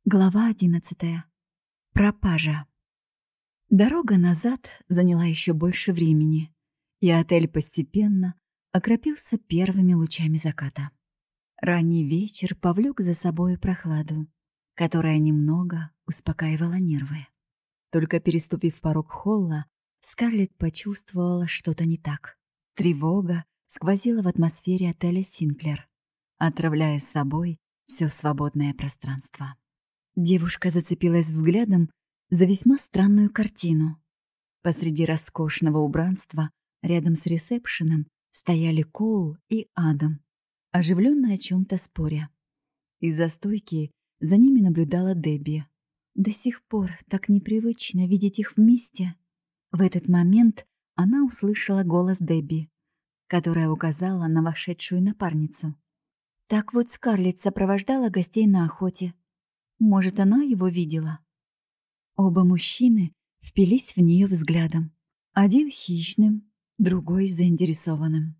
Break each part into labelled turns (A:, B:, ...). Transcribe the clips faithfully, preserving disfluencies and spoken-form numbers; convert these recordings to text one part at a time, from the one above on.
A: Глава одиннадцатая. Пропажа. Дорога назад заняла еще больше времени, и отель постепенно окропился первыми лучами заката. Ранний вечер повлек за собой прохладу, которая немного успокаивала нервы. Только переступив порог холла, Скарлетт почувствовала что-то не так. Тревога сквозила в атмосфере отеля «Синклер», отравляя с собой все свободное пространство. Девушка зацепилась взглядом за весьма странную картину. Посреди роскошного убранства рядом с ресепшеном стояли Коул и Адам, оживленно о чем-то споря. Из-за стойки за ними наблюдала Дебби. До сих пор так непривычно видеть их вместе. В этот момент она услышала голос Дебби, которая указала на вошедшую напарницу. Так вот Скарлетт сопровождала гостей на охоте. Может, она его видела? Оба мужчины впились в нее взглядом. Один хищным, другой заинтересованным.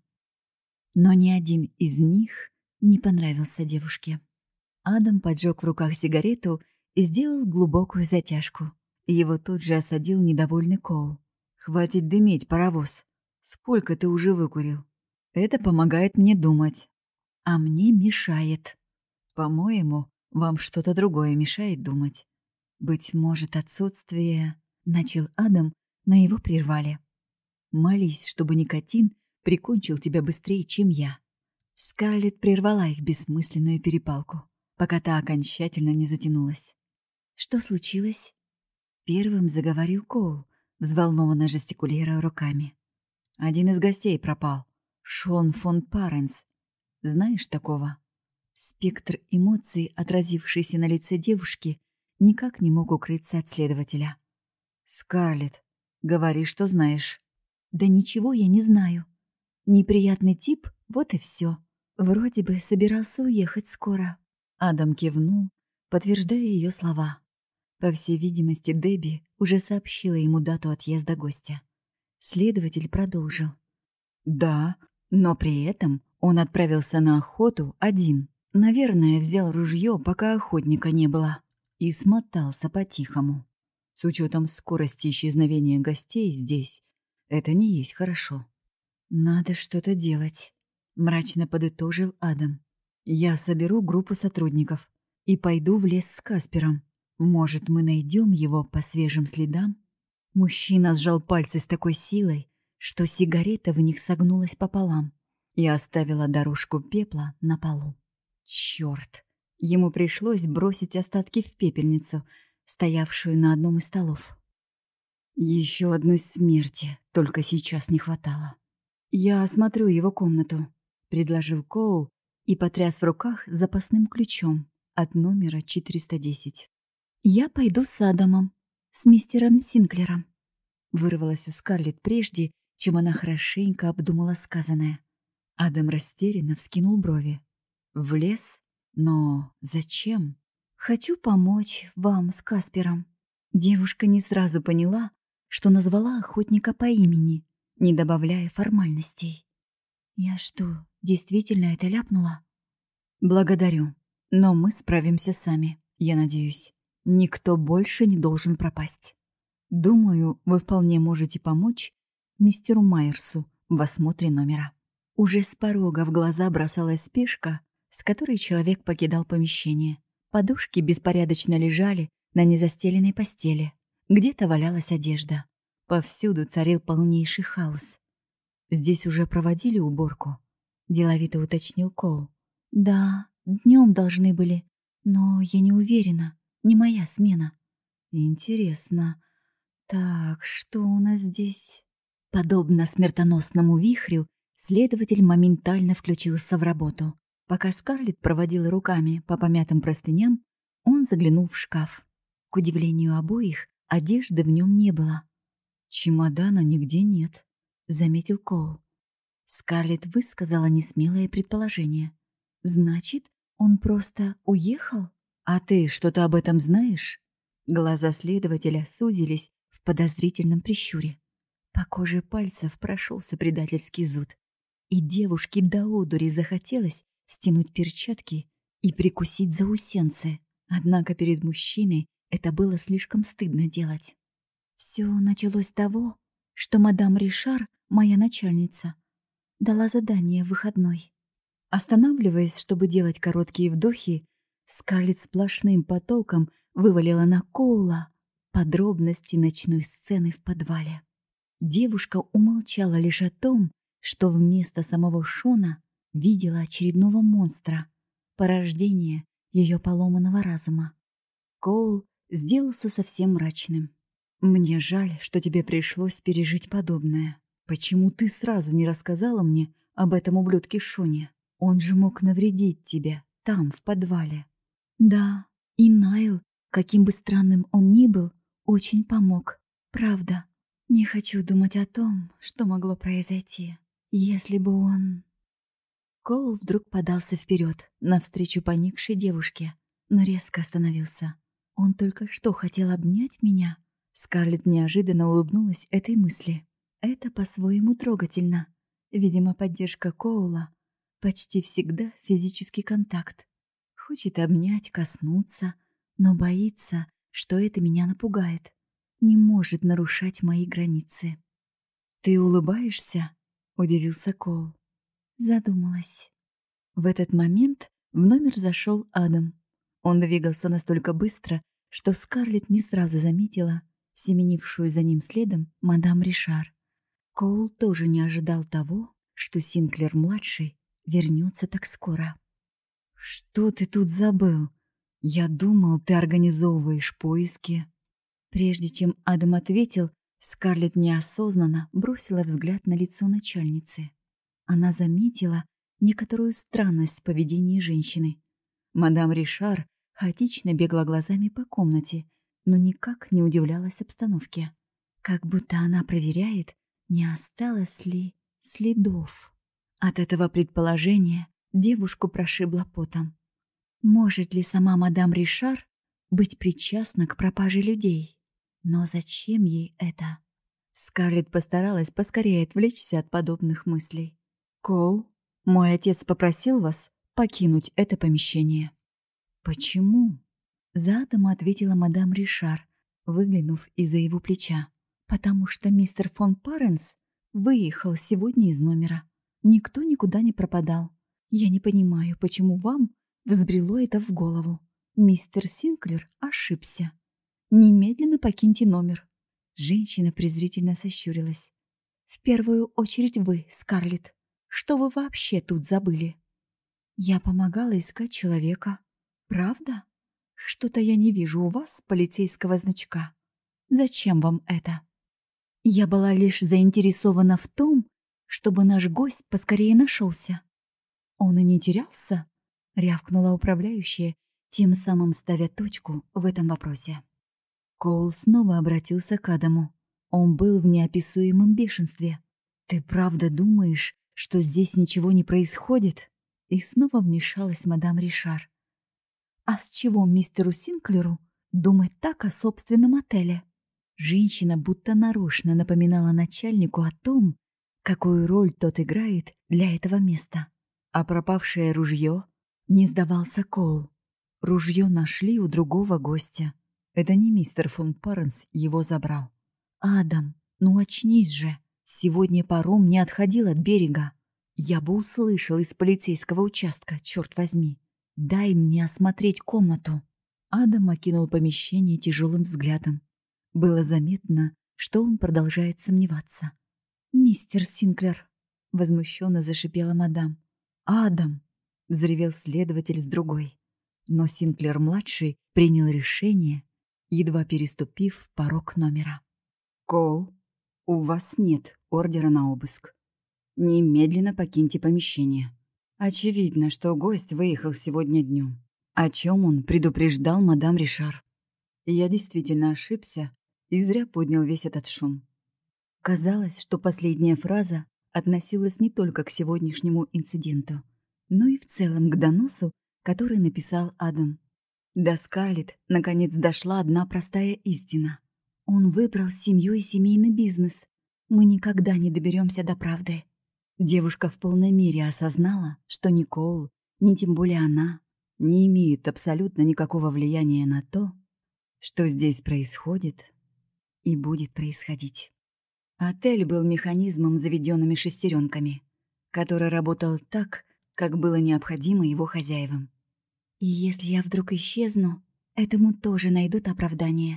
A: Но ни один из них не понравился девушке. Адам поджег в руках сигарету и сделал глубокую затяжку. Его тут же осадил недовольный Коул. «Хватит дымить, паровоз. Сколько ты уже выкурил? Это помогает мне думать. А мне мешает. По-моему, вам что-то другое мешает думать. Быть может, отсутствие...» Начал Адам, но его прервали. «Молись, чтобы никотин прикончил тебя быстрее, чем я». Скарлетт прервала их бессмысленную перепалку, пока та окончательно не затянулась. «Что случилось?» Первым заговорил Коул, взволнованно жестикулируя руками. «Один из гостей пропал. Шон фон Паренс. Знаешь такого?» Спектр эмоций, отразившийся на лице девушки, никак не мог укрыться от следователя. «Скарлетт, говори, что знаешь». «Да ничего я не знаю. Неприятный тип, вот и все. Вроде бы собирался уехать скоро». Адам кивнул, подтверждая ее слова. По всей видимости, Дебби уже сообщила ему дату отъезда гостя. Следователь продолжил. «Да, но при этом он отправился на охоту один. Наверное, взял ружье, пока охотника не было, и смотался по-тихому. С учетом скорости исчезновения гостей здесь, это не есть хорошо». «Надо что-то делать», — мрачно подытожил Адам. «Я соберу группу сотрудников и пойду в лес с Каспером. Может, мы найдем его по свежим следам?» Мужчина сжал пальцы с такой силой, что сигарета в них согнулась пополам и оставила дорожку пепла на полу. Черт! Ему пришлось бросить остатки в пепельницу, стоявшую на одном из столов. Еще одной смерти только сейчас не хватало. «Я осмотрю его комнату», — предложил Коул и потряс в руках запасным ключом от номера четыреста десять. «Я пойду с Адамом, с мистером Синклером», — вырвалась у Скарлетт прежде, чем она хорошенько обдумала сказанное. Адам растерянно вскинул брови. «В лес? Но зачем?» «Хочу помочь вам с Каспером». Девушка не сразу поняла, что назвала охотника по имени, не добавляя формальностей. «Я что, действительно это ляпнула?» «Благодарю, но мы справимся сами, я надеюсь. Никто больше не должен пропасть. Думаю, вы вполне можете помочь мистеру Майерсу в осмотре номера». Уже с порога в глаза бросалась спешка, с которой человек покидал помещение. Подушки беспорядочно лежали на незастеленной постели. Где-то валялась одежда. Повсюду царил полнейший хаос. «Здесь уже проводили уборку?» — деловито уточнил Коул. «Да, днем должны были, но я не уверена, не моя смена». «Интересно. Так, что у нас здесь?» Подобно смертоносному вихрю, следователь моментально включился в работу. Пока Скарлетт проводила руками по помятым простыням, он заглянул в шкаф. К удивлению обоих, одежды в нем не было. «Чемодана нигде нет», — заметил Коул. Скарлетт высказала несмелое предположение. «Значит, он просто уехал? А ты что-то об этом знаешь?» Глаза следователя сузились в подозрительном прищуре. По коже пальцев прошелся предательский зуд, и девушке до одури захотелось стянуть перчатки и прикусить заусенцы. Однако перед мужчиной это было слишком стыдно делать. Все началось с того, что мадам Ришар, моя начальница, дала задание в выходной. Останавливаясь, чтобы делать короткие вдохи, Скарлетт сплошным потоком вывалила на Коула подробности ночной сцены в подвале. Девушка умолчала лишь о том, что вместо самого Шона видела очередного монстра, порождение ее поломанного разума. Коул сделался совсем мрачным. «Мне жаль, что тебе пришлось пережить подобное. Почему ты сразу не рассказала мне об этом ублюдке Шоне? Он же мог навредить тебе там, в подвале». «Да, и Найл, каким бы странным он ни был, очень помог. Правда. Не хочу думать о том, что могло произойти, если бы он...» Коул вдруг подался вперед, навстречу поникшей девушке, но резко остановился. Он только что хотел обнять меня. Скарлетт неожиданно улыбнулась этой мысли. Это по-своему трогательно. Видимо, поддержка Коула почти всегда физический контакт. Хочет обнять, коснуться, но боится, что это меня напугает. Не может нарушать мои границы. «Ты улыбаешься?» — удивился Коул. Задумалась. В этот момент в номер зашел Адам. Он двигался настолько быстро, что Скарлетт не сразу заметила семенившую за ним следом мадам Ришар. Коул тоже не ожидал того, что Синклер-младший вернется так скоро. «Что ты тут забыл? Я думал, ты организовываешь поиски». Прежде чем Адам ответил, Скарлетт неосознанно бросила взгляд на лицо начальницы. Она заметила некоторую странность в поведении женщины. Мадам Ришар хаотично бегла глазами по комнате, но никак не удивлялась обстановке. Как будто она проверяет, не осталось ли следов. От этого предположения девушку прошибло потом. Может ли сама мадам Ришар быть причастна к пропаже людей? Но зачем ей это? Скарлетт постаралась поскорее отвлечься от подобных мыслей. «Коул, мой отец попросил вас покинуть это помещение». «Почему?» — задом ответила мадам Ришар, выглянув из-за его плеча. «Потому что мистер фон Паренс выехал сегодня из номера. Никто никуда не пропадал. Я не понимаю, почему вам взбрело это в голову. Мистер Синклер ошибся. Немедленно покиньте номер». Женщина презрительно сощурилась. «В первую очередь вы, Скарлетт. Что вы вообще тут забыли?» «Я помогала искать человека. Правда? Что-то я не вижу у вас полицейского значка. Зачем вам это?» «Я была лишь заинтересована в том, чтобы наш гость поскорее нашелся». «Он и не терялся?» — рявкнула управляющая, тем самым ставя точку в этом вопросе. Коул снова обратился к Адаму. Он был в неописуемом бешенстве. «Ты правда думаешь, что здесь ничего не происходит?» И снова вмешалась мадам Ришар. «А с чего мистеру Синклеру думать так о собственном отеле?» Женщина будто нарочно напоминала начальнику о том, какую роль тот играет для этого места. А пропавшее ружье не сдавался Коул. Ружье нашли у другого гостя. Это не мистер фон Паренс его забрал. «Адам, ну очнись же! Сегодня паром не отходил от берега. Я бы услышал из полицейского участка, черт возьми. Дай мне осмотреть комнату». Адам окинул помещение тяжелым взглядом. Было заметно, что он продолжает сомневаться. «Мистер Синклер!» — возмущенно зашипела мадам. «Адам!» — взревел следователь с другой. Но Синклер-младший принял решение, едва переступив порог номера. «Коул, у вас нет ордера на обыск. Немедленно покиньте помещение. Очевидно, что гость выехал сегодня днем, о чем он предупреждал мадам Ришар. Я действительно ошибся и зря поднял весь этот шум». Казалось, что последняя фраза относилась не только к сегодняшнему инциденту, но и в целом к доносу, который написал Адам. До Скарлетт наконец дошла одна простая истина. Он выбрал семью и семейный бизнес. Мы никогда не доберемся до правды. Девушка в полной мере осознала, что ни Коул, ни тем более она не имеют абсолютно никакого влияния на то, что здесь происходит и будет происходить. Отель был механизмом с заведенными шестеренками, который работал так, как было необходимо его хозяевам. И если я вдруг исчезну, этому тоже найдут оправдание.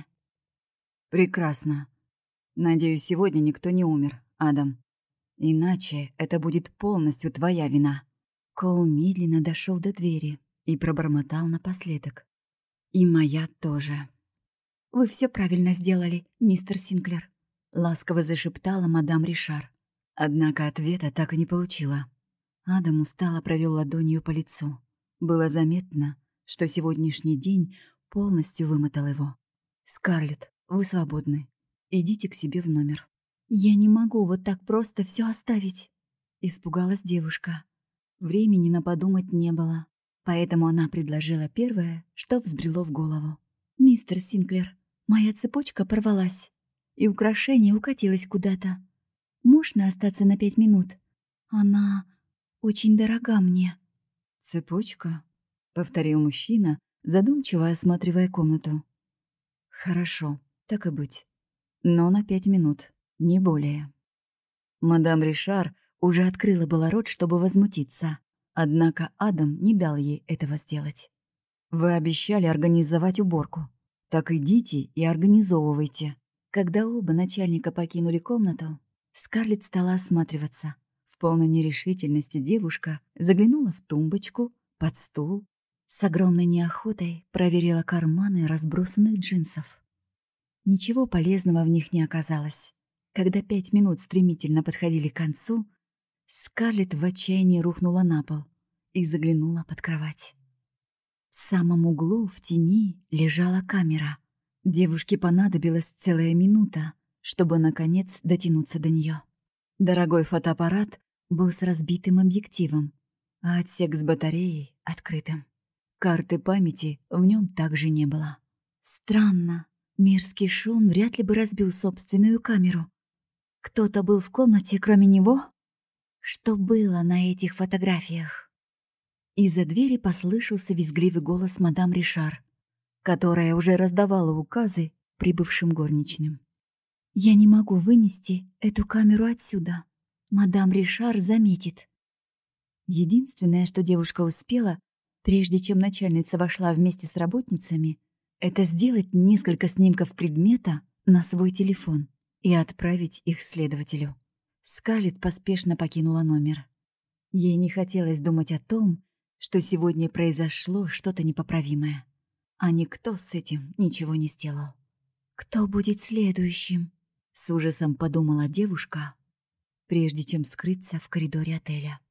A: Прекрасно. Надеюсь, сегодня никто не умер, Адам. Иначе это будет полностью твоя вина. Коул медленно дошел до двери и пробормотал напоследок. И моя тоже. Вы все правильно сделали, мистер Синклер. Ласково зашептала мадам Ришар. Однако ответа так и не получила. Адам устало провел ладонью по лицу. Было заметно, что сегодняшний день полностью вымотал его. «Скарлетт, вы свободны. Идите к себе в номер». «Я не могу вот так просто все оставить», — испугалась девушка. Времени на подумать не было, поэтому она предложила первое, что взбрело в голову. «Мистер Синклер, моя цепочка порвалась, и украшение укатилось куда-то. Можно остаться на пять минут? Она очень дорога мне». «Цепочка?» — повторил мужчина, задумчиво осматривая комнату. «Хорошо, так и быть. Но на пять минут, не более». Мадам Ришар уже открыла было рот, чтобы возмутиться, однако Адам не дал ей этого сделать. «Вы обещали организовать уборку. Так идите и организовывайте». Когда оба начальника покинули комнату, Скарлетт стала осматриваться. В полной нерешительности девушка заглянула в тумбочку, под стул, с огромной неохотой проверила карманы разбросанных джинсов. Ничего полезного в них не оказалось. Когда пять минут стремительно подходили к концу, Скарлетт в отчаянии рухнула на пол и заглянула под кровать. В самом углу, в тени, лежала камера. Девушке понадобилась целая минута, чтобы, наконец, дотянуться до нее. Дорогой фотоаппарат был с разбитым объективом, а отсек с батареей открытым. Карты памяти в нем также не было. Странно, мерзкий Шон вряд ли бы разбил собственную камеру. Кто-то был в комнате, кроме него? Что было на этих фотографиях? Из-за двери послышался визгливый голос мадам Ришар, которая уже раздавала указы прибывшим горничным. «Я не могу вынести эту камеру отсюда. Мадам Ришар заметит». Единственное, что девушка успела, прежде чем начальница вошла вместе с работницами, это сделать несколько снимков предмета на свой телефон и отправить их следователю. Скарлетт поспешно покинула номер. Ей не хотелось думать о том, что сегодня произошло что-то непоправимое. А никто с этим ничего не сделал. «Кто будет следующим?» — с ужасом подумала девушка, прежде чем скрыться в коридоре отеля.